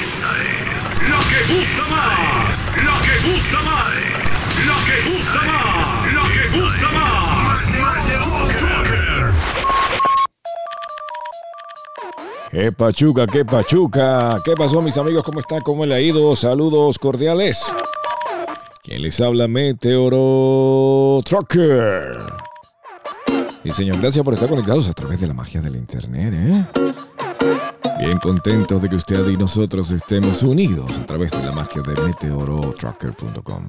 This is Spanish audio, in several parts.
Esta es la que gusta más. La que gusta más. La que gusta más. La que gusta más. Meteoro Trucker. ¡Qué pachuca, qué pachuca! ¿Qué pasó, mis amigos? ¿Cómo están? ¿Cómo le ha ido? Saludos cordiales. ¿Quién les habla? Meteoro Trucker. Y señor, gracias por estar conectados a través de la magia del internet, Bien contentos de que usted y nosotros estemos unidos a través de la magia de meteorotrucker.com.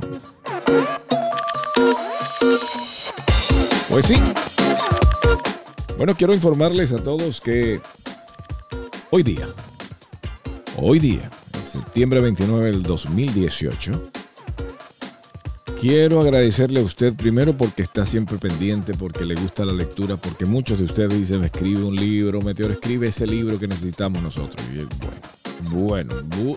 Pues sí. Bueno, quiero informarles a todos que hoy día, septiembre 29 del 2018, quiero agradecerle a usted primero porque está siempre pendiente, porque le gusta la lectura, porque muchos de ustedes dicen, me escribe un libro, Meteoro, escribe ese libro que necesitamos nosotros. Y bueno,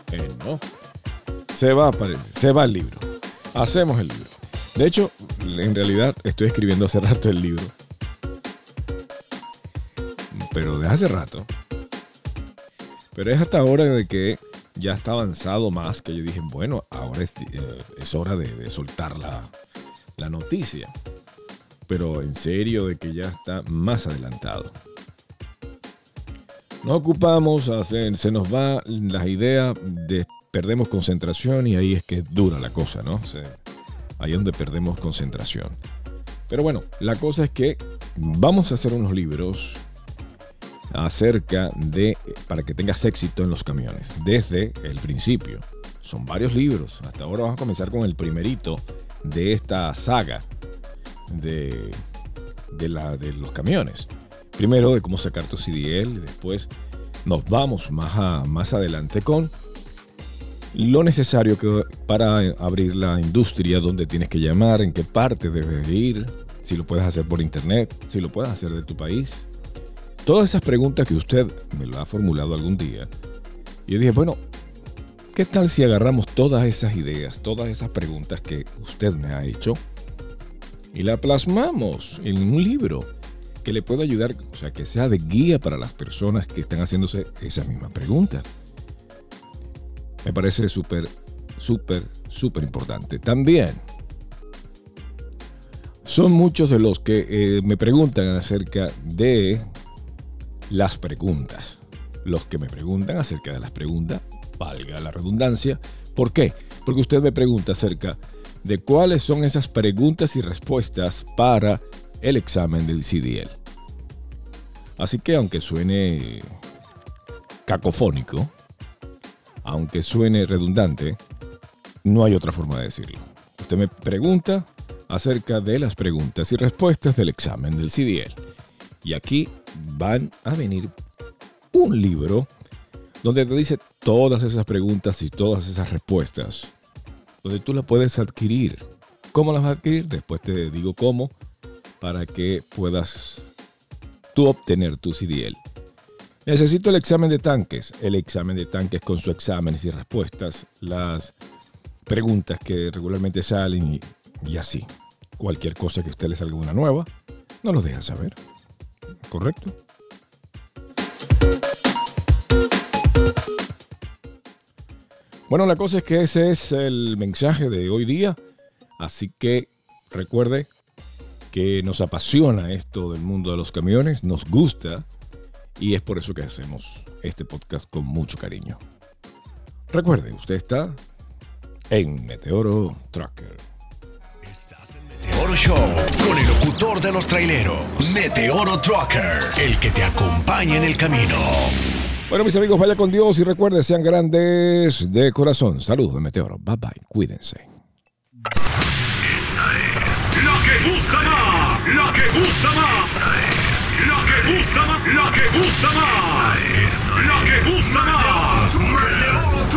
se va el libro. Hacemos el libro. De hecho, en realidad estoy escribiendo hace rato el libro. Pero de hace rato. Pero es hasta ahora de que ya está avanzado más, que yo dije, bueno, ahora es hora de soltar la noticia. Pero en serio, de que ya está más adelantado. Nos ocupamos, se nos va las ideas, perdemos concentración y ahí es que dura la cosa, ¿no? Ahí es donde perdemos concentración. Pero bueno, la cosa es que vamos a hacer unos libros acerca de, para que tengas éxito en los camiones, desde el principio. Son varios libros. Hasta ahora vamos a comenzar con el primerito de esta saga de los camiones. Primero de cómo sacar tu CDL, después nos vamos más adelante con lo necesario para abrir la industria, dónde tienes que llamar, en qué parte debes ir, si lo puedes hacer por internet, si lo puedes hacer de tu país. Todas esas preguntas que usted me lo ha formulado algún día. Y yo dije, bueno, ¿qué tal si agarramos todas esas ideas, todas esas preguntas que usted me ha hecho y la plasmamos en un libro que le pueda ayudar, o sea, que sea de guía para las personas que están haciéndose esa misma pregunta? Me parece súper importante. También son muchos de los que me preguntan acerca de las preguntas. Los que me preguntan acerca de las preguntas, valga la redundancia. ¿Por qué? Porque usted me pregunta acerca de cuáles son esas preguntas y respuestas para el examen del CDL. Así que aunque suene cacofónico, aunque suene redundante, no hay otra forma de decirlo. Usted me pregunta acerca de las preguntas y respuestas del examen del CDL. Y aquí van a venir un libro donde te dice todas esas preguntas y todas esas respuestas, donde tú las puedes adquirir. ¿Cómo las vas a adquirir? Después te digo cómo, para que puedas tú obtener tu CDL. Necesito el examen de tanques. El examen de tanques con sus exámenes y respuestas, las preguntas que regularmente salen y así. Cualquier cosa que a usted le salga una nueva, no lo deja saber. ¿Correcto? Bueno, la cosa es que ese es el mensaje de hoy día. Así que recuerde que nos apasiona esto del mundo de los camiones, nos gusta y es por eso que hacemos este podcast con mucho cariño. Recuerde, usted está en Meteoro Trucker. Meteoro Show, con el locutor de los traileros, Meteoro Trucker, el que te acompaña en el camino. Bueno, mis amigos, vaya con Dios y recuerden, sean grandes de corazón. Saludos de Meteoro. Bye bye. Cuídense. Esta es la que gusta más. La que gusta más. Esta es la que gusta más. La que gusta más. Esta es la que gusta más. Meteoro